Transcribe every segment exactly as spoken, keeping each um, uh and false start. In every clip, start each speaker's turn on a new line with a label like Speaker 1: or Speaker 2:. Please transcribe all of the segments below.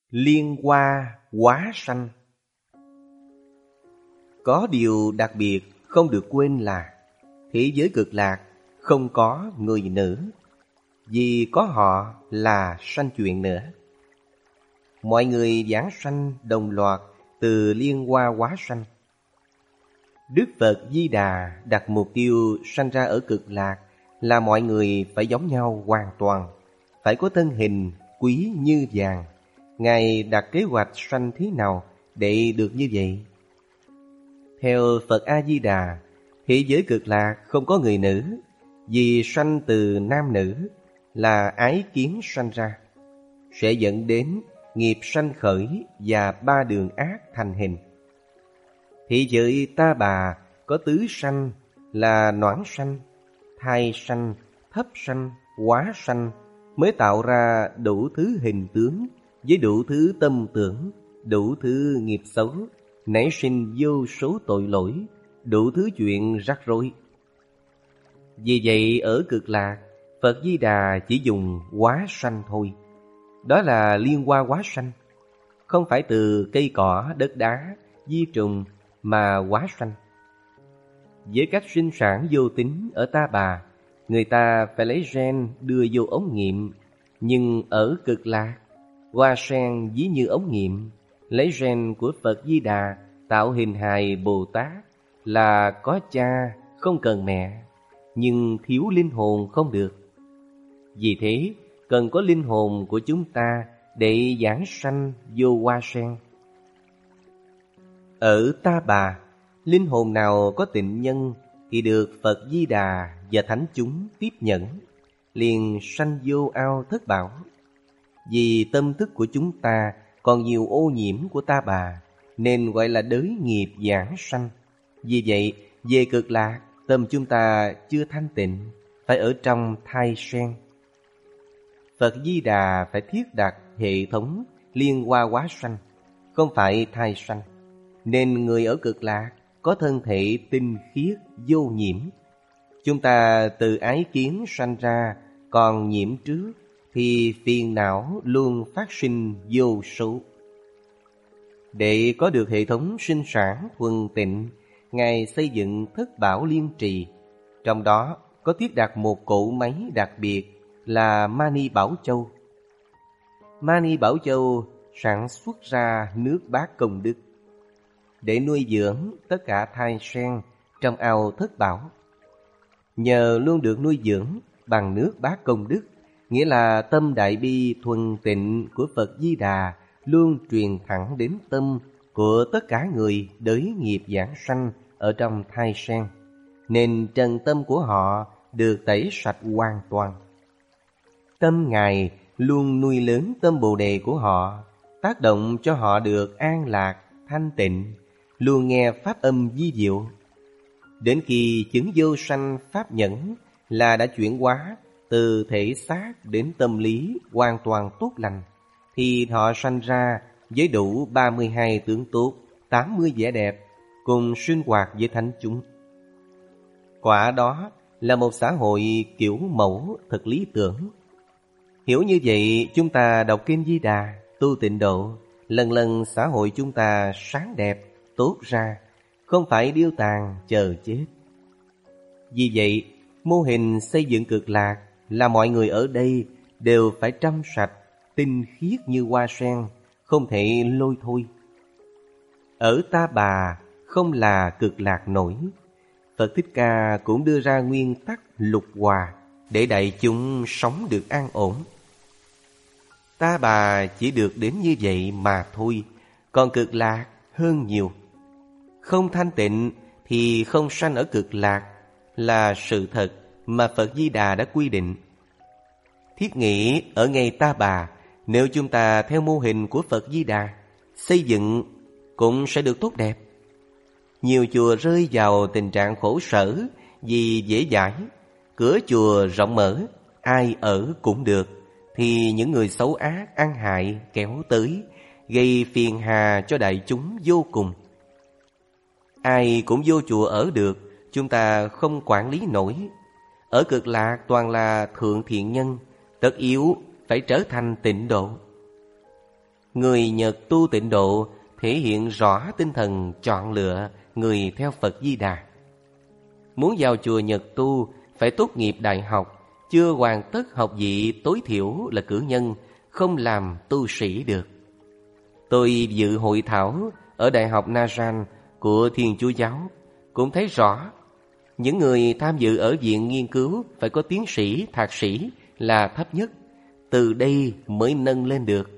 Speaker 1: Liên hoa hóa sanh. Có điều đặc biệt không được quên là thế giới cực lạc không có người nữ, vì có họ là sanh chuyện nữa. Mọi người giảng sanh đồng loạt từ liên hoa hóa sanh. Đức Phật Di Đà đặt mục tiêu sanh ra ở cực lạc là mọi người phải giống nhau hoàn toàn, phải có thân hình quý như vàng. Ngài đặt kế hoạch sanh thế nào để được như vậy? Theo Phật A-di-đà, thế giới cực lạc không có người nữ, vì sanh từ nam nữ là ái kiến sanh ra, sẽ dẫn đến nghiệp sanh khởi và ba đường ác thành hình. Thế giới ta bà có tứ sanh là noãn sanh, thai sanh, thấp sanh, hóa sanh, mới tạo ra đủ thứ hình tướng với đủ thứ tâm tưởng, đủ thứ nghiệp xấu, nảy sinh vô số tội lỗi, đủ thứ chuyện rắc rối. Vì vậy ở cực lạc, Phật Di Đà chỉ dùng hóa sanh thôi. Đó là liên hoa hóa sanh, không phải từ cây cỏ, đất đá, vi trùng mà hóa sanh. Với cách sinh sản vô tính ở ta bà, người ta phải lấy gen đưa vô ống nghiệm, nhưng ở cực lạc, hoa sen ví như ống nghiệm, lấy gen của Phật Di Đà tạo hình hài Bồ Tát là có cha không cần mẹ, nhưng thiếu linh hồn không được. Vì thế cần có linh hồn của chúng ta để giảng sanh vô hoa sen. Ở ta bà, linh hồn nào có tịnh nhân thì được Phật Di Đà và thánh chúng tiếp nhận, liền sanh vô ao thất bảo. Vì tâm thức của chúng ta còn nhiều ô nhiễm của ta bà, nên gọi là đới nghiệp giảng sanh. Vì vậy, về cực lạc, tâm chúng ta chưa thanh tịnh, phải ở trong thai sen. Phật Di Đà phải thiết đặt hệ thống liên hoa hóa sanh, không phải thai sanh. Nên người ở cực lạc có thân thể tinh khiết vô nhiễm. Chúng ta từ ái kiến sanh ra, còn nhiễm trước thì phiền não luôn phát sinh vô số. Để có được hệ thống sinh sản thuần tịnh, Ngài xây dựng thất bảo liên trì. Trong đó có thiết đặt một cỗ máy đặc biệt là Mani Bảo Châu. Mani Bảo Châu sản xuất ra nước bát công đức để nuôi dưỡng tất cả thai sen trong ao thất bảo. Nhờ luôn được nuôi dưỡng bằng nước bát công đức, nghĩa là tâm đại bi thuần tịnh của Phật Di Đà luôn truyền thẳng đến tâm của tất cả người đới nghiệp giảng sanh ở trong thai sen, nên trần tâm của họ được tẩy sạch hoàn toàn. Tâm Ngài luôn nuôi lớn tâm Bồ Đề của họ, tác động cho họ được an lạc, thanh tịnh, luôn nghe pháp âm vi diệu. Đến khi chứng vô sanh pháp nhẫn là đã chuyển hóa từ thể xác đến tâm lý hoàn toàn tốt lành, thì họ sanh ra với đủ ba mươi hai tướng tốt, tám mươi vẻ đẹp, cùng sinh hoạt với thánh chúng. Quả đó là một xã hội kiểu mẫu thật lý tưởng. Hiểu như vậy, chúng ta đọc Kinh Di Đà, tu tịnh độ, lần lần xã hội chúng ta sáng đẹp, tốt ra, không phải điêu tàn chờ chết. Vì vậy, mô hình xây dựng cực lạc là mọi người ở đây đều phải trong sạch, tinh khiết như hoa sen, không thể lôi thôi. Ở ta bà không là cực lạc nổi. Phật Thích Ca cũng đưa ra nguyên tắc lục hòa để đại chúng sống được an ổn. Ta bà chỉ được đến như vậy mà thôi, còn cực lạc hơn nhiều. Không thanh tịnh thì không sanh ở cực lạc là sự thật mà Phật Di Đà đã quy định. Thiết nghĩ ở ngay ta bà, nếu chúng ta theo mô hình của Phật Di Đà xây dựng cũng sẽ được tốt đẹp. Nhiều chùa rơi vào tình trạng khổ sở vì dễ dãi, cửa chùa rộng mở, ai ở cũng được, thì những người xấu ác ăn hại kéo tới, gây phiền hà cho đại chúng vô cùng. Ai cũng vô chùa ở được, chúng ta không quản lý nổi. Ở cực lạc toàn là thượng thiện nhân, tất yếu phải trở thành tịnh độ. Người Nhật tu tịnh độ thể hiện rõ tinh thần chọn lựa người theo Phật Di Đà. Muốn vào chùa Nhật tu phải tốt nghiệp đại học, chưa hoàn tất học vị tối thiểu là cử nhân, không làm tu sĩ được. Tôi dự hội thảo ở Đại học Naran của Thiên Chúa Giáo, cũng thấy rõ những người tham dự ở viện nghiên cứu phải có tiến sĩ, thạc sĩ là thấp nhất, từ đây mới nâng lên được.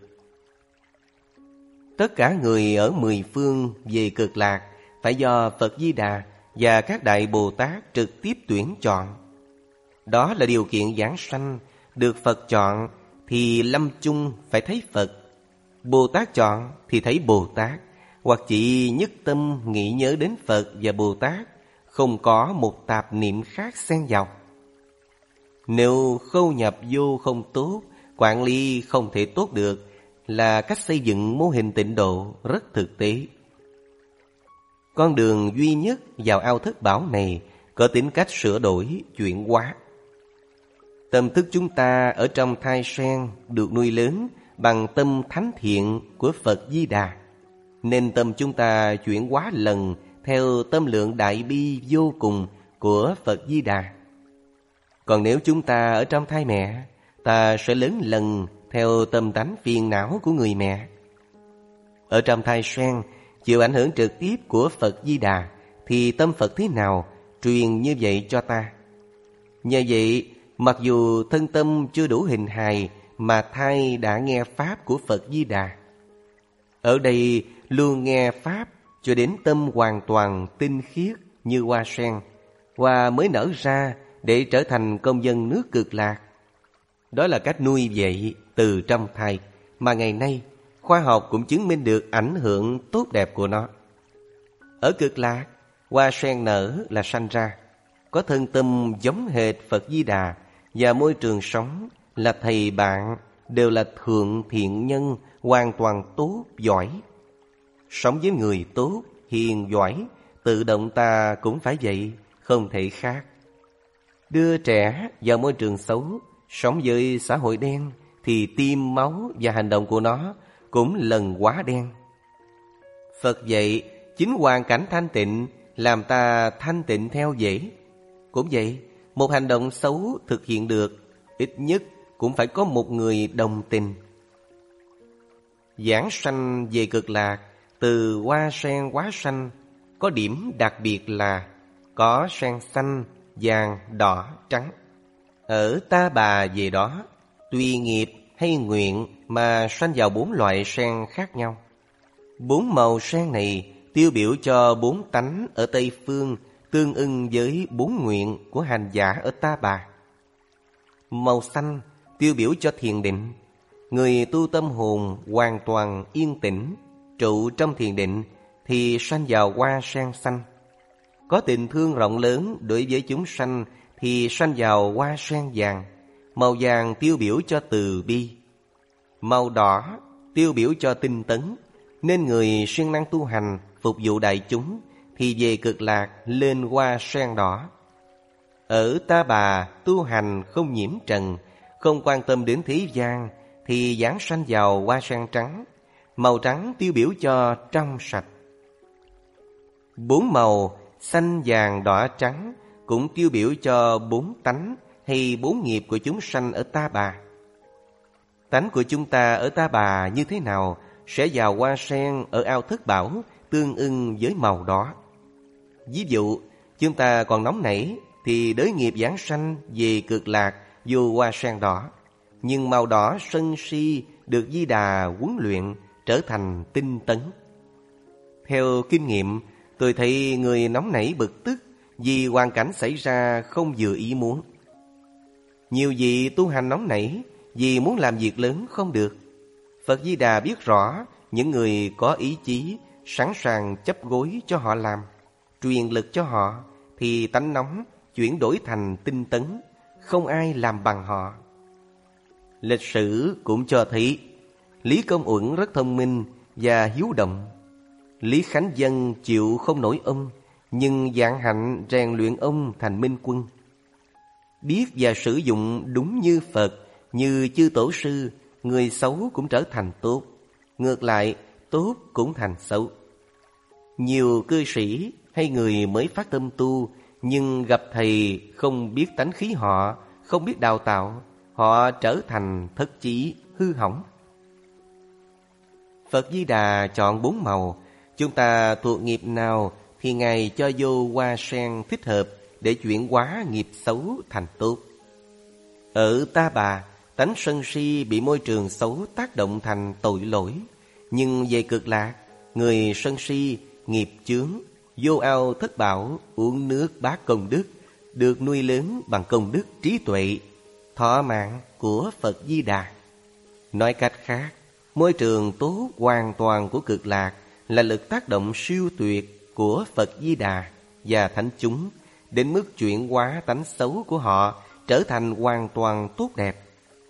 Speaker 1: Tất cả người ở mười phương về Cực Lạc phải do Phật Di Đà và các Đại Bồ Tát trực tiếp tuyển chọn. Đó là điều kiện giảng sanh, được Phật chọn thì lâm chung phải thấy Phật. Bồ Tát chọn thì thấy Bồ Tát, hoặc chỉ nhất tâm nghĩ nhớ đến Phật và Bồ Tát, không có một tạp niệm khác xen vào. Nếu khâu nhập vô không tốt, quản lý không thể tốt được, là cách xây dựng mô hình tịnh độ rất thực tế. Con đường duy nhất vào ao thất bảo này có tính cách sửa đổi, chuyển hóa. Tâm thức chúng ta ở trong thai sen được nuôi lớn bằng tâm thánh thiện của Phật Di Đà, nên tâm chúng ta chuyển hóa lần theo tâm lượng đại bi vô cùng của Phật Di Đà. Còn nếu chúng ta ở trong thai mẹ, ta sẽ lớn lần theo tâm tánh phiền não của người mẹ. Ở trong thai sen, chịu ảnh hưởng trực tiếp của Phật Di Đà, thì tâm Phật thế nào truyền như vậy cho ta. Nhờ vậy, mặc dù thân tâm chưa đủ hình hài, mà thai đã nghe Pháp của Phật Di Đà. Ở đây luôn nghe Pháp cho đến tâm hoàn toàn tinh khiết như hoa sen, hoa mới nở ra để trở thành công dân nước Cực Lạc. Đó là cách nuôi dạy từ trong thai, mà ngày nay khoa học cũng chứng minh được ảnh hưởng tốt đẹp của nó. Ở Cực Lạc, hoa sen nở là sanh ra, có thân tâm giống hệt Phật Di Đà, và môi trường sống là thầy bạn đều là thượng thiện nhân, hoàn toàn tốt, giỏi. Sống với người tốt, hiền, giỏi, tự động ta cũng phải vậy, không thể khác. Đưa trẻ vào môi trường xấu, sống với xã hội đen, thì tim, máu và hành động của nó cũng lần quá đen. Phật dạy, chính hoàn cảnh thanh tịnh làm ta thanh tịnh theo dễ. Cũng vậy, một hành động xấu thực hiện được, ít nhất cũng phải có một người đồng tình. Giảng sanh về Cực Lạc, từ hoa sen hóa sanh, có điểm đặc biệt là có sen xanh, vàng, đỏ, trắng. Ở Ta Bà về đó, tùy nghiệp hay nguyện mà sanh vào bốn loại sen khác nhau. Bốn màu sen này tiêu biểu cho bốn tánh ở Tây Phương, tương ưng với bốn nguyện của hành giả ở Ta Bà. Màu xanh tiêu biểu cho thiền định. Người tu tâm hồn hoàn toàn yên tĩnh, trụ trong thiền định thì sanh vào hoa sen xanh. Có tình thương rộng lớn đối với chúng sanh thì sanh vào hoa sen vàng. Màu vàng tiêu biểu cho từ bi. Màu đỏ tiêu biểu cho tinh tấn. Nên người siêng năng tu hành, phục vụ đại chúng thì về Cực Lạc lên hoa sen đỏ. Ở Ta Bà tu hành không nhiễm trần, không quan tâm đến thế gian thì giảng sanh vào hoa sen trắng. Màu trắng tiêu biểu cho trong sạch. Bốn màu xanh, vàng, đỏ, trắng cũng tiêu biểu cho bốn tánh hay bốn nghiệp của chúng sanh ở Ta Bà. Tánh của chúng ta ở Ta Bà như thế nào sẽ vào hoa sen ở ao Thất Bảo tương ưng với màu đó. Ví dụ, chúng ta còn nóng nảy thì đới nghiệp giảng sanh về Cực Lạc vô hoa sen đỏ. Nhưng màu đỏ sân si được Di Đà huấn luyện trở thành tinh tấn. Theo kinh nghiệm, tôi thấy người nóng nảy bực tức vì hoàn cảnh xảy ra không vừa ý muốn. Nhiều vị tu hành nóng nảy vì muốn làm việc lớn không được. Phật Di Đà biết rõ những người có ý chí sẵn sàng chấp gối cho họ làm, truyền lực cho họ, thì tánh nóng chuyển đổi thành tinh tấn, không ai làm bằng họ. Lịch sử cũng cho thấy Lý Công Uẩn rất thông minh và hiếu động. Lý Khánh Dân chịu không nổi ông, nhưng vạn hạnh rèn luyện ông thành minh quân. Biết và sử dụng đúng như Phật, như chư tổ sư, người xấu cũng trở thành tốt. ngược lại tốt cũng thành xấu. Nhiều cư sĩ hay người mới phát tâm tu, nhưng gặp thầy không biết tánh khí họ, không biết đào tạo, họ trở thành thất chí, hư hỏng. Phật Di Đà chọn bốn màu, chúng ta thuộc nghiệp nào thì Ngài cho vô hoa sen thích hợp để chuyển hóa nghiệp xấu thành tốt. Ở Ta Bà, tánh sân si bị môi trường xấu tác động thành tội lỗi, nhưng về Cực Lạc, người sân si, nghiệp chướng, vô ao thất bảo, uống nước bát công đức, được nuôi lớn bằng công đức trí tuệ, thọ mạng của Phật Di Đà. Nói cách khác, môi trường tốt hoàn toàn của Cực Lạc là lực tác động siêu tuyệt của Phật Di Đà và thánh chúng, đến mức chuyển hóa tánh xấu của họ trở thành hoàn toàn tốt đẹp.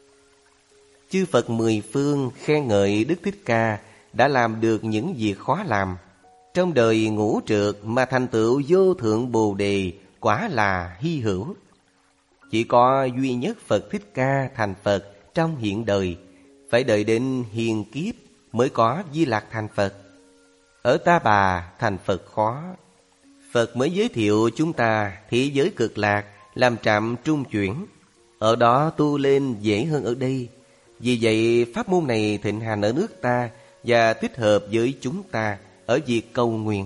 Speaker 1: Chư Phật mười phương khen ngợi Đức Thích Ca đã làm được những việc khó làm. Trong đời ngũ trượt mà thành tựu vô thượng Bồ Đề quả là hy hữu. Chỉ có duy nhất Phật Thích Ca thành Phật trong hiện đời, phải đợi đến hiền kiếp mới có Di Lặc thành Phật. Ở Ta Bà thành Phật khó. Phật mới giới thiệu chúng ta thế giới Cực Lạc làm trạm trung chuyển, ở đó tu lên dễ hơn ở đây. Vì vậy pháp môn này thịnh hành ở nước ta và thích hợp với chúng ta ở việc cầu nguyện.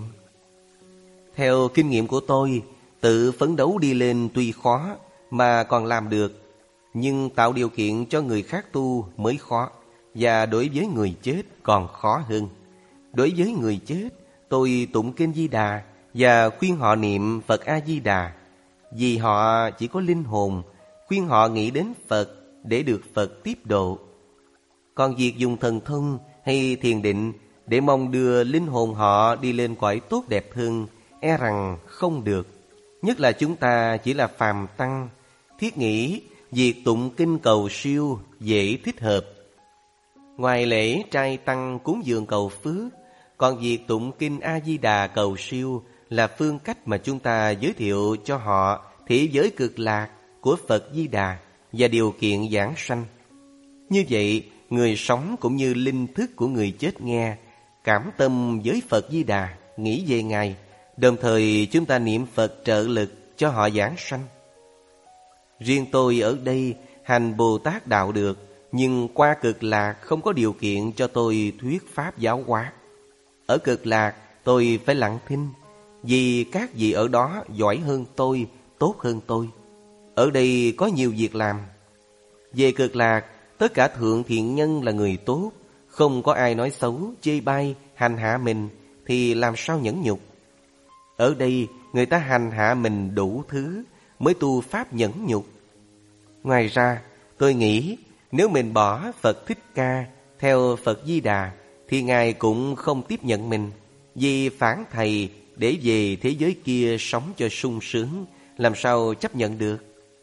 Speaker 1: Theo kinh nghiệm của tôi, tự phấn đấu đi lên tuy khó mà còn làm được, nhưng tạo điều kiện cho người khác tu mới khó, và đối với người chết còn khó hơn. Đối với người chết, tôi tụng kinh Di Đà và khuyên họ niệm Phật A Di Đà, vì họ chỉ có linh hồn, khuyên họ nghĩ đến Phật để được Phật tiếp độ. Còn việc dùng thần thông hay thiền định để mong đưa linh hồn họ đi lên cõi tốt đẹp hơn, e rằng không được. Nhất là chúng ta chỉ là phàm tăng, thiết nghĩ việc tụng kinh cầu siêu dễ thích hợp. Ngoài lễ trai tăng cúng dường cầu phước, còn việc tụng kinh A Di Đà cầu siêu là phương cách mà chúng ta giới thiệu cho họ thế giới Cực Lạc của Phật Di Đà và điều kiện giảng sanh. Như vậy, người sống cũng như linh thức của người chết nghe, cảm tâm với Phật Di Đà, nghĩ về Ngài, đồng thời chúng ta niệm Phật trợ lực cho họ giảng sanh. Riêng tôi ở đây hành Bồ Tát đạo được, nhưng qua Cực Lạc không có điều kiện cho tôi thuyết pháp giáo hóa. Ở Cực Lạc tôi phải lặng thinh, vì các vị ở đó giỏi hơn tôi, tốt hơn tôi. Ở đây có nhiều việc làm. Về Cực Lạc, tất cả thượng thiện nhân là người tốt, không có ai nói xấu, chê bai, hành hạ mình, thì làm sao nhẫn nhục. Ở đây người ta hành hạ mình đủ thứ mới tu pháp nhẫn nhục. Ngoài ra, tôi nghĩ nếu mình bỏ Phật Thích Ca theo Phật Di Đà thì Ngài cũng không tiếp nhận mình, vì phản Thầy để về thế giới kia sống cho sung sướng, làm sao chấp nhận được.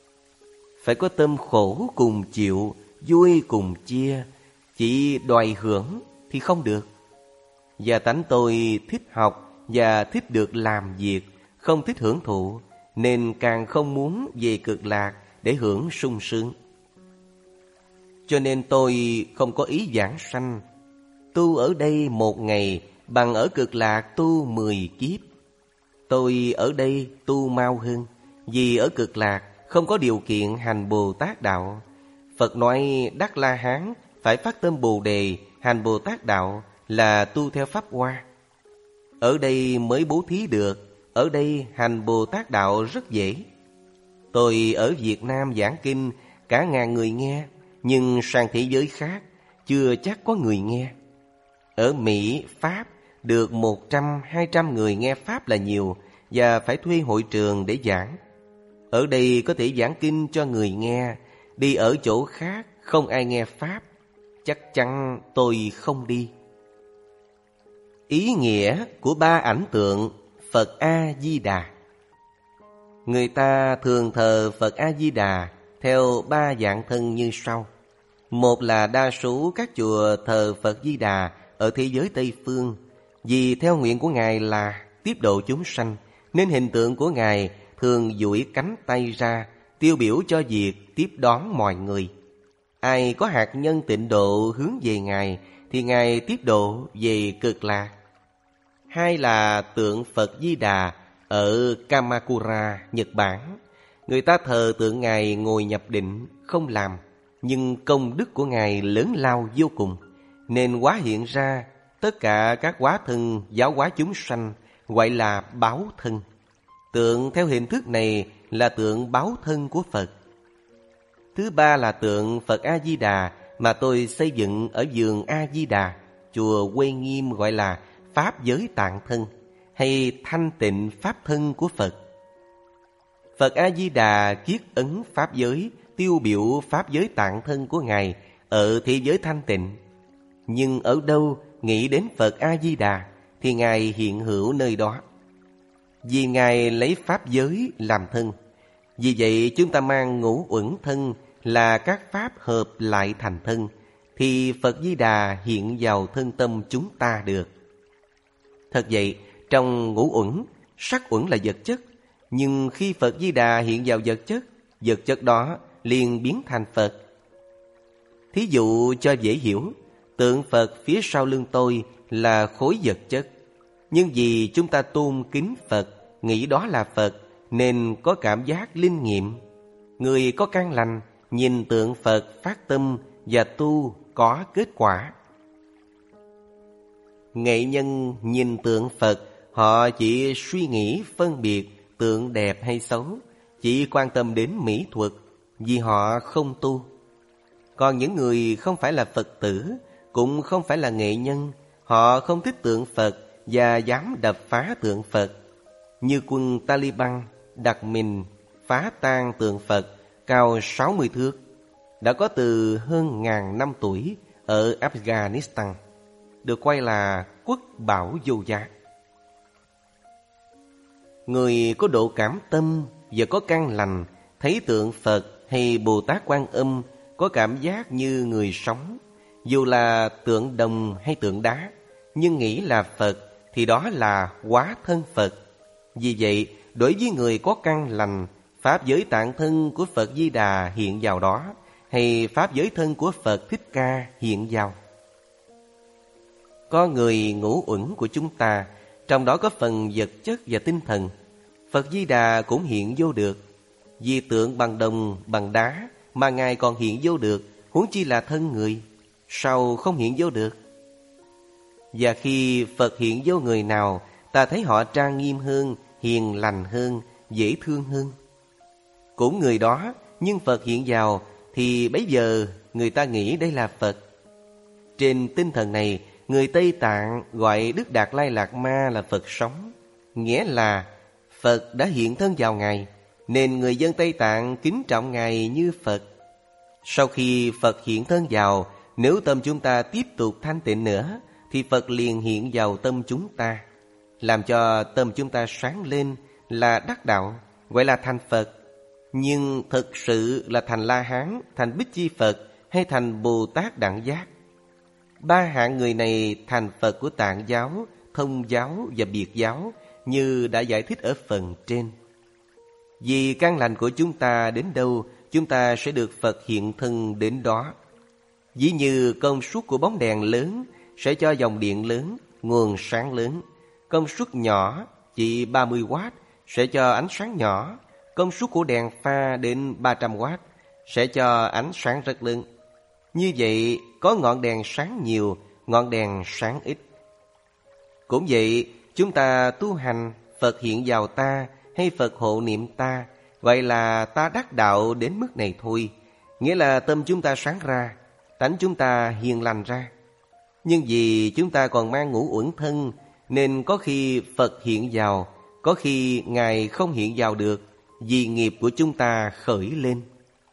Speaker 1: Phải có tâm khổ cùng chịu, vui cùng chia, chỉ đòi hưởng thì không được. Và tánh tôi thích học và thích được làm việc, không thích hưởng thụ, nên càng không muốn về Cực Lạc để hưởng sung sướng. Cho nên tôi không có ý giảng sanh. Tu ở đây một ngày bằng ở Cực Lạc tu mười kiếp. Tôi ở đây tu mau hơn, vì ở Cực Lạc không có điều kiện hành Bồ Tát đạo. Phật nói Đắc La Hán phải phát tâm Bồ Đề, hành Bồ Tát đạo là tu theo Pháp Hoa. Ở đây mới bố thí được, ở đây hành Bồ Tát đạo rất dễ. Tôi ở Việt Nam giảng kinh cả ngàn người nghe, nhưng sang thế giới khác chưa chắc có người nghe. Ở Mỹ, Pháp được một trăm, hai trăm người nghe Pháp là nhiều, và phải thuê hội trường để giảng. Ở đây có thể giảng kinh cho người nghe, đi ở chỗ khác không ai nghe Pháp, chắc chắn tôi không đi. Ý nghĩa của ba ảnh tượng Phật A-di-đà. Người ta thường thờ Phật A-di-đà theo ba dạng thân như sau. Một là đa số các chùa thờ Phật Di Đà ở thế giới Tây Phương, vì theo nguyện của Ngài là tiếp độ chúng sanh, nên hình tượng của Ngài thường duỗi cánh tay ra, tiêu biểu cho việc tiếp đón mọi người. Ai có hạt nhân tịnh độ hướng về Ngài thì Ngài tiếp độ về Cực Lạc. Hai là tượng Phật Di Đà ở Kamakura, Nhật Bản. Người ta thờ tượng Ngài ngồi nhập định, không làm, nhưng công đức của Ngài lớn lao vô cùng, nên hóa hiện ra tất cả các hóa thân giáo hóa chúng sanh, gọi là báo thân. Tượng theo hình thức này là tượng báo thân của Phật. Thứ ba là tượng Phật A-di-đà mà tôi xây dựng ở vườn A-di-đà, chùa Quê Nghiêm, gọi là Pháp giới tạng thân hay thanh tịnh Pháp thân của Phật. Phật A-di-đà kiết ấn Pháp giới, tiêu biểu Pháp giới tạng thân của Ngài ở thế giới thanh tịnh. Nhưng ở đâu nghĩ đến Phật A-di-đà thì Ngài hiện hữu nơi đó. Vì Ngài lấy Pháp giới làm thân, vì vậy chúng ta mang ngũ uẩn thân là các Pháp hợp lại thành thân, thì Phật Di Đà hiện vào thân tâm chúng ta được. Thật vậy, trong ngũ uẩn, sắc uẩn là vật chất, nhưng khi Phật Di Đà hiện vào vật chất, vật chất đó liền biến thành Phật. Thí dụ cho dễ hiểu, tượng Phật phía sau lưng tôi là khối vật chất, nhưng vì chúng ta tôn kính Phật, nghĩ đó là Phật, nên có cảm giác linh nghiệm. Người có căn lành nhìn tượng Phật phát tâm và tu có kết quả. Nghệ nhân nhìn tượng Phật, họ chỉ suy nghĩ phân biệt tượng đẹp hay xấu, chỉ quan tâm đến mỹ thuật, vì họ không tu. Còn những người không phải là Phật tử, cũng không phải là nghệ nhân, họ không thích tượng Phật và dám đập phá tượng Phật. Như quân Taliban đặt mình phá tan tượng Phật cao sáu mươi thước, đã có từ hơn ngàn năm tuổi ở Afghanistan, được coi là quốc bảo vô giá. Người có độ cảm tâm và có căn lành thấy tượng Phật hay Bồ Tát Quan Âm có cảm giác như người sống, dù là tượng đồng hay tượng đá, nhưng nghĩ là Phật thì đó là hóa thân Phật. Vì vậy, đối với người có căn lành, Pháp giới tạng thân của Phật Di Đà hiện vào đó, hay Pháp giới thân của Phật Thích Ca hiện vào. Có người ngũ uẩn của chúng ta, trong đó có phần vật chất và tinh thần, Phật Di Đà cũng hiện vô được. Vì tượng bằng đồng, bằng đá mà Ngài còn hiện vô được, huống chi là thân người, sao không hiện vô được? Và khi Phật hiện vô người nào, ta thấy họ trang nghiêm hơn, hiền lành hơn, dễ thương hơn. Cũng người đó, nhưng Phật hiện vào thì bấy giờ người ta nghĩ đây là Phật. Trên tinh thần này, người Tây Tạng gọi Đức Đạt Lai Lạt Ma là Phật sống, nghĩa là Phật đã hiện thân vào Ngài, nên người dân Tây Tạng kính trọng Ngài như Phật. Sau khi Phật hiện thân vào, nếu tâm chúng ta tiếp tục thanh tịnh nữa, thì Phật liền hiện vào tâm chúng ta, làm cho tâm chúng ta sáng lên là đắc đạo, gọi là thành Phật. Nhưng thực sự là thành La Hán, thành Bích Chi Phật hay thành Bồ Tát Đẳng Giác. Ba hạng người này thành Phật của Tạng giáo, Thông giáo và Biệt giáo, như đã giải thích ở phần trên. Vì căn lành của chúng ta đến đâu, chúng ta sẽ được Phật hiện thân đến đó. Ví như công suất của bóng đèn lớn sẽ cho dòng điện lớn, nguồn sáng lớn. Công suất nhỏ chỉ ba mươi oát sẽ cho ánh sáng nhỏ. Công suất của đèn pha đến ba trăm oát sẽ cho ánh sáng rất lớn. Như vậy, có ngọn đèn sáng nhiều, ngọn đèn sáng ít. Cũng vậy, chúng ta tu hành, Phật hiện vào ta hay Phật hộ niệm ta, vậy là ta đắc đạo đến mức này thôi. Nghĩa là tâm chúng ta sáng ra, tánh chúng ta hiền lành ra. Nhưng vì chúng ta còn mang ngũ uẩn thân, nên có khi Phật hiện vào, có khi Ngài không hiện vào được, vì nghiệp của chúng ta khởi lên.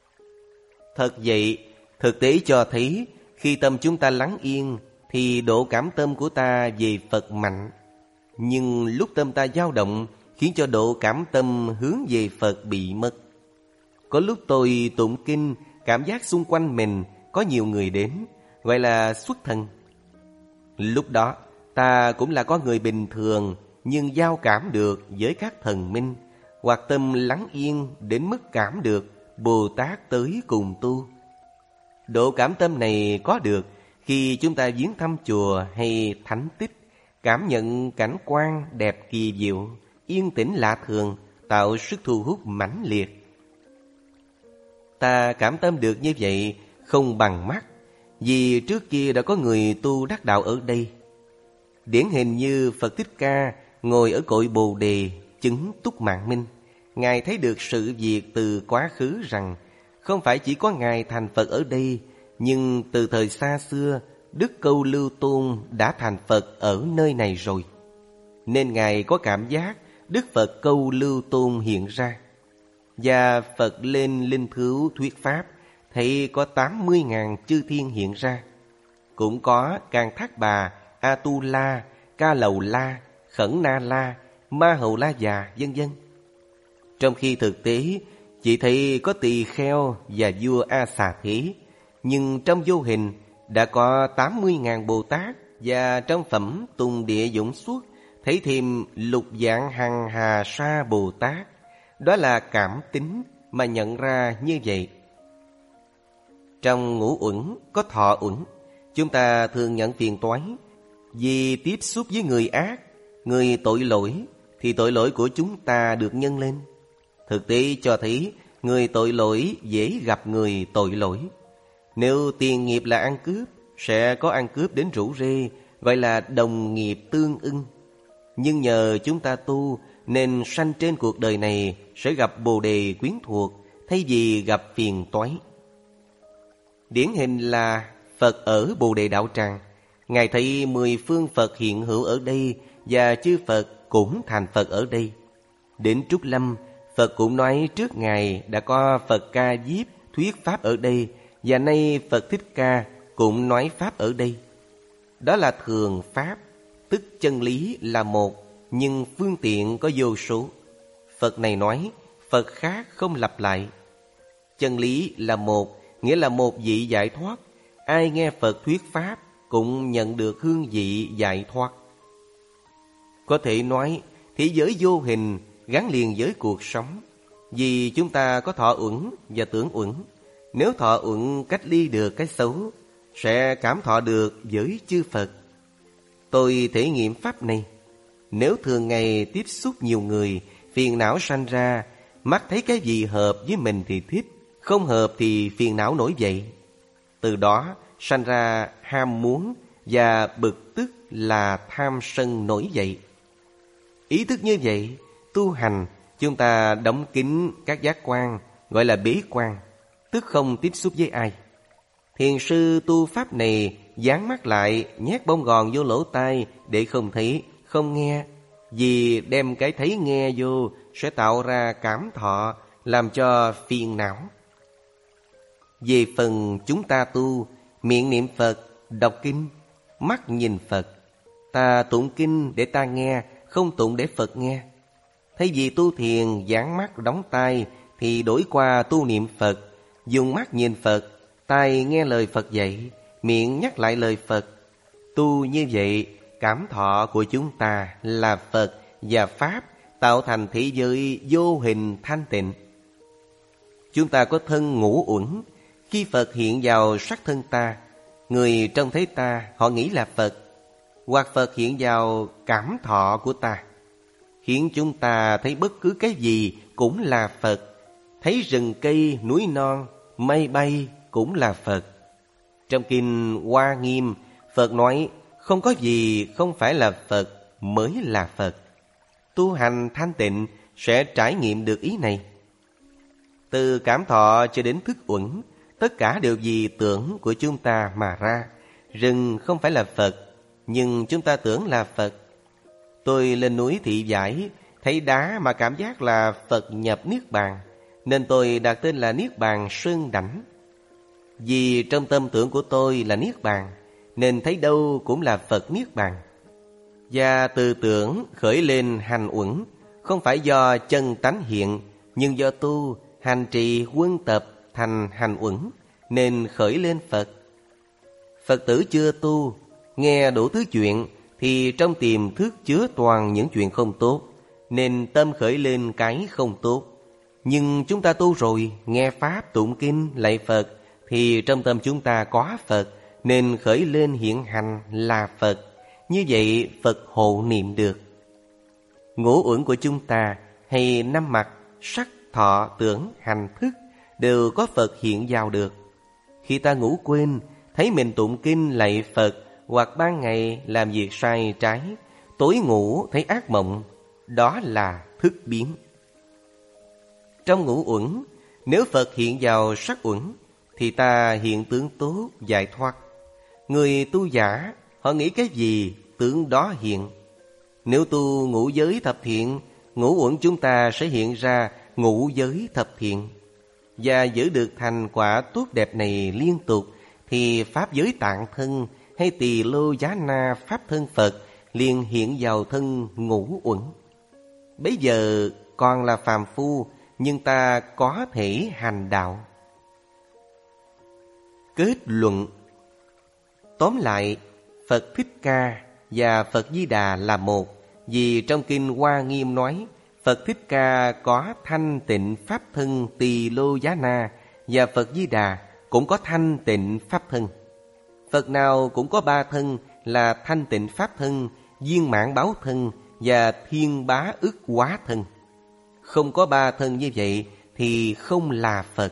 Speaker 1: Thật vậy, thực tế cho thấy, khi tâm chúng ta lắng yên, thì độ cảm tâm của ta về Phật mạnh. Nhưng lúc tâm ta dao động, khiến cho độ cảm tâm hướng về Phật bị mất. Có lúc tôi tụng kinh, cảm giác xung quanh mình có nhiều người đến, gọi là xuất thần. Lúc đó, ta cũng là có người bình thường, nhưng giao cảm được với các thần minh, hoặc tâm lắng yên đến mức cảm được Bồ Tát tới cùng tu. Độ cảm tâm này có được Khi chúng ta viếng thăm chùa hay thánh tích, cảm nhận cảnh quan đẹp kỳ diệu, yên tĩnh lạ thường, tạo sức thu hút mãnh liệt. Ta cảm tâm được như vậy không bằng mắt, vì trước kia đã có người tu đắc đạo ở đây. Điển hình như Phật Thích Ca ngồi ở cội Bồ Đề chứng túc mạng minh. Ngài thấy được sự việc từ quá khứ rằng không phải chỉ có Ngài thành Phật ở đây, nhưng từ thời xa xưa, Đức Câu Lưu Tôn đã thành Phật ở nơi này rồi. Nên Ngài có cảm giác Đức Phật Câu Lưu Tôn hiện ra. Và Phật lên Linh Thứu thuyết Pháp, thấy có tám mươi ngàn chư thiên hiện ra. Cũng có Càng Thác Bà, A Tu La, Ca Lầu La, Khẩn Na La, Ma Hầu La Già, vân vân. Trong khi thực tế chỉ thấy có Tỳ Kheo và vua A Xà Thế, nhưng trong vô hình đã có tám mươi ngàn Bồ Tát. Và trong phẩm Tùng Địa Dũng Xuất thấy thêm lục dạng hằng hà sa Bồ Tát. Đó là cảm tính mà nhận ra như vậy. Trong ngũ uẩn có thọ uẩn. Chúng ta thường nhận phiền toái vì tiếp xúc với người ác, người tội lỗi, thì tội lỗi của chúng ta được nhân lên. Thực tế cho thấy người tội lỗi dễ gặp người tội lỗi. Nếu tiền nghiệp là ăn cướp, sẽ có ăn cướp đến rủ rê, gọi là đồng nghiệp tương ưng. Nhưng nhờ chúng ta tu nên sanh trên cuộc đời này sẽ gặp Bồ Đề quyến thuộc, thay vì gặp phiền toái. Điển hình là Phật ở Bồ Đề Đạo Tràng. Ngài thấy mười phương Phật hiện hữu ở đây, và chư Phật cũng thành Phật ở đây. Đến Trúc Lâm, Phật cũng nói trước Ngài đã có Phật Ca Diếp thuyết Pháp ở đây, và nay Phật Thích Ca cũng nói Pháp ở đây. Đó là thường Pháp, tức chân lý là một, nhưng phương tiện có vô số. Phật này nói, Phật khác không lặp lại. Chân lý là một, nghĩa là một vị giải thoát. Ai nghe Phật thuyết Pháp cũng nhận được hương vị giải thoát. Có thể nói, thế giới vô hình gắn liền với cuộc sống, vì chúng ta có thọ uẩn và tưởng uẩn. Nếu thọ uẩn cách ly được cái xấu, sẽ cảm thọ được với chư Phật. Tôi thể nghiệm Pháp này. Nếu thường ngày tiếp xúc nhiều người, phiền não sanh ra, mắt thấy cái gì hợp với mình thì thích, không hợp thì phiền não nổi dậy. Từ đó sanh ra ham muốn, và bực tức là tham sân nổi dậy. Ý thức như vậy, tu hành chúng ta đóng kín các giác quan, gọi là bế quan, tức không tiếp xúc với ai. Thiền sư tu Pháp này dán mắt lại, nhét bông gòn vô lỗ tai để không thấy, không nghe. Vì đem cái thấy nghe vô sẽ tạo ra cảm thọ, làm cho phiền não. Về phần chúng ta tu, miệng niệm Phật, đọc kinh, mắt nhìn Phật. Ta tụng kinh để ta nghe, không tụng để Phật nghe. Thay vì tu thiền dán mắt đóng tai, thì đổi qua tu niệm Phật, dùng mắt nhìn Phật, tai nghe lời Phật dạy, miệng nhắc lại lời Phật. Tu như vậy, cảm thọ của chúng ta là Phật và Pháp, tạo thành thế giới vô hình thanh tịnh. Chúng ta có thân ngũ uẩn. Khi Phật hiện vào sắc thân ta, người trông thấy ta họ nghĩ là Phật. Hoặc Phật hiện vào cảm thọ của ta, khiến chúng ta thấy bất cứ cái gì cũng là Phật. Thấy rừng cây, núi non, mây bay cũng là Phật. Trong kinh Hoa Nghiêm, Phật nói không có gì không phải là Phật mới là Phật. Tu hành thanh tịnh sẽ trải nghiệm được ý này. Từ cảm thọ cho đến thức uẩn, tất cả đều vì tưởng của chúng ta mà ra. Rừng không phải là Phật, nhưng chúng ta tưởng là Phật. Tôi lên núi Thị Vải, thấy đá mà cảm giác là Phật nhập Niết Bàn, nên tôi đặt tên là Niết Bàn Sơn Đảnh. Vì trong tâm tưởng của tôi là Niết Bàn, nên thấy đâu cũng là Phật Niết Bàn. Và từ tưởng khởi lên hành uẩn, không phải do chân tánh hiện, nhưng do tu, hành trì quân tập thành hành uẩn, nên khởi lên Phật. Phật tử chưa tu, nghe đủ thứ chuyện, thì trong tiềm thức chứa toàn những chuyện không tốt, nên tâm khởi lên cái không tốt. Nhưng chúng ta tu rồi, nghe Pháp, tụng kinh, lạy Phật, thì trong tâm chúng ta có Phật, nên khởi lên hiện hành là Phật. Như vậy Phật hộ niệm được. Ngũ uẩn của chúng ta hay năm mặt, sắc, thọ, tưởng, hành, thức đều có Phật hiện vào được. Khi ta ngủ quên, thấy mình tụng kinh lạy Phật, hoặc ban ngày làm việc sai trái, tối ngủ thấy ác mộng, đó là thức biến. Trong ngũ uẩn, nếu Phật hiện vào sắc uẩn, thì ta hiện tướng tốt, giải thoát. Người tu giả, họ nghĩ cái gì, tướng đó hiện. Nếu tu ngũ giới thập thiện, ngũ uẩn chúng ta sẽ hiện ra ngũ giới thập thiện. Và giữ được thành quả tốt đẹp này liên tục, thì Pháp giới tạng thân hay Tỳ Lô Giá Na Pháp thân Phật liền hiện vào thân ngũ uẩn. Bây giờ còn là phàm phu, nhưng ta có thể hành đạo. Kết luận. Tóm lại, Phật Thích Ca và Phật Di Đà là một. Vì trong kinh Hoa Nghiêm nói, Phật Thích Ca có thanh tịnh Pháp thân Tỳ Lô Giá Na, và Phật Di Đà cũng có thanh tịnh Pháp thân. Phật nào cũng có ba thân là thanh tịnh Pháp thân, viên mãn báo thân và thiên bá ức hóa thân. Không có ba thân như vậy thì không là Phật.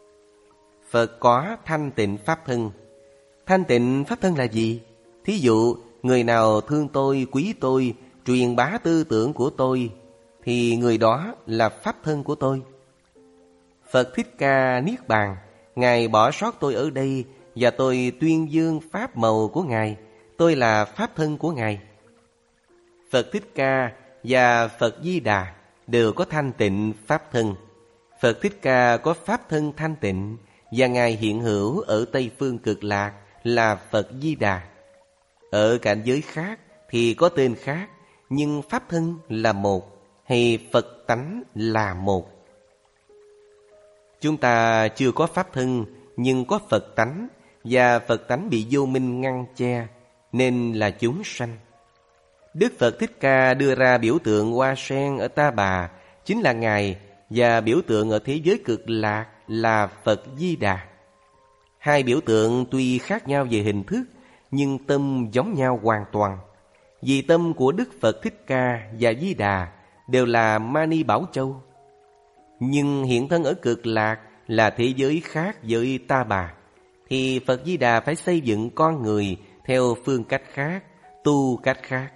Speaker 1: Phật có thanh tịnh Pháp thân. Thanh tịnh Pháp thân là gì? Thí dụ, người nào thương tôi, quý tôi, truyền bá tư tưởng của tôi, thì người đó là Pháp thân của tôi. Phật Thích Ca Niết Bàn, Ngài bỏ sót tôi ở đây, và tôi tuyên dương Pháp màu của Ngài. Tôi là Pháp thân của Ngài. Phật Thích Ca và Phật Di Đà đều có thanh tịnh Pháp thân. Phật Thích Ca có Pháp thân thanh tịnh, và Ngài hiện hữu ở Tây Phương Cực Lạc là Phật Di Đà. Ở cảnh giới khác thì có tên khác, nhưng Pháp thân là một, hay Phật tánh là một. Chúng ta chưa có Pháp thân, nhưng có Phật tánh, và Phật tánh bị vô minh ngăn che, nên là chúng sanh. Đức Phật Thích Ca đưa ra biểu tượng hoa sen ở Ta Bà chính là Ngài, và biểu tượng ở thế giới Cực Lạc là Phật Di Đà. Hai biểu tượng tuy khác nhau về hình thức, nhưng tâm giống nhau hoàn toàn. Vì tâm của Đức Phật Thích Ca và Di Đà đều là Mani Bảo Châu. Nhưng hiện thân ở Cực Lạc là thế giới khác với Ta Bà, thì Phật Di Đà phải xây dựng con người theo phương cách khác, tu cách khác.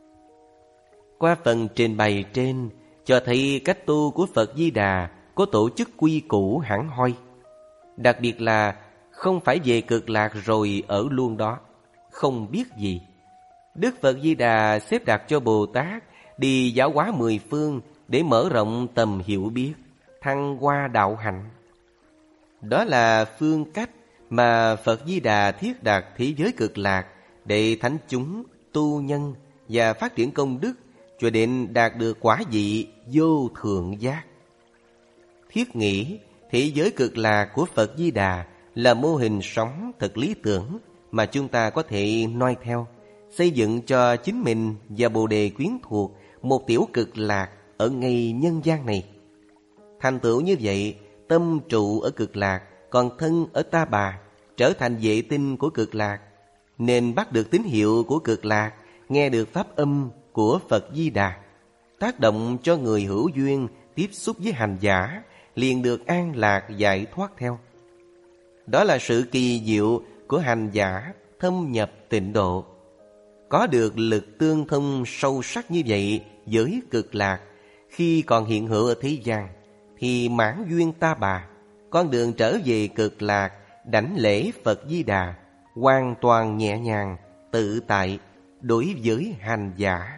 Speaker 1: Qua phần trình bày trên, cho thấy cách tu của Phật Di Đà có tổ chức quy củ hẳn hoi. Đặc biệt là không phải về Cực Lạc rồi ở luôn đó, không biết gì. Đức Phật Di Đà xếp đặt cho Bồ Tát đi giáo hóa mười phương để mở rộng tầm hiểu biết, thăng hoa đạo hạnh. Đó là phương cách mà Phật Di Đà thiết đặt thế giới Cực Lạc để thánh chúng, tu nhân và phát triển công đức cho đến đạt được quả vị vô thượng giác. Thiết nghĩ thế giới Cực Lạc của Phật Di Đà là mô hình sống thật lý tưởng mà chúng ta có thể noi theo, xây dựng cho chính mình và Bồ Đề quyến thuộc một tiểu Cực Lạc ở ngay nhân gian này. Thành tựu như vậy, tâm trụ ở Cực Lạc, còn thân ở Ta Bà, trở thành vệ tinh của Cực Lạc, nên bắt được tín hiệu của Cực Lạc, nghe được pháp âm của Phật Di Đà, tác động cho người hữu duyên tiếp xúc với hành giả, liền được an lạc giải thoát theo. Đó là sự kỳ diệu của hành giả thâm nhập tịnh độ. Có được lực tương thông sâu sắc như vậy với Cực Lạc, khi còn hiện hữu ở thế gian, thì mãn duyên Ta Bà, con đường trở về Cực Lạc, đảnh lễ Phật Di Đà, hoàn toàn nhẹ nhàng, tự tại đối với hành giả.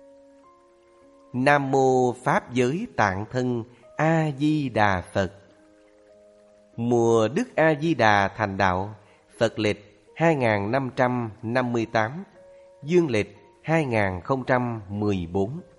Speaker 1: Nam Mô Pháp Giới Tạng Thân A Di Đà Phật. Mùa Đức A Di Đà thành đạo, Phật lịch hai nghìn năm trăm năm mươi tám, dương lịch hai nghìn không trăm mười bốn.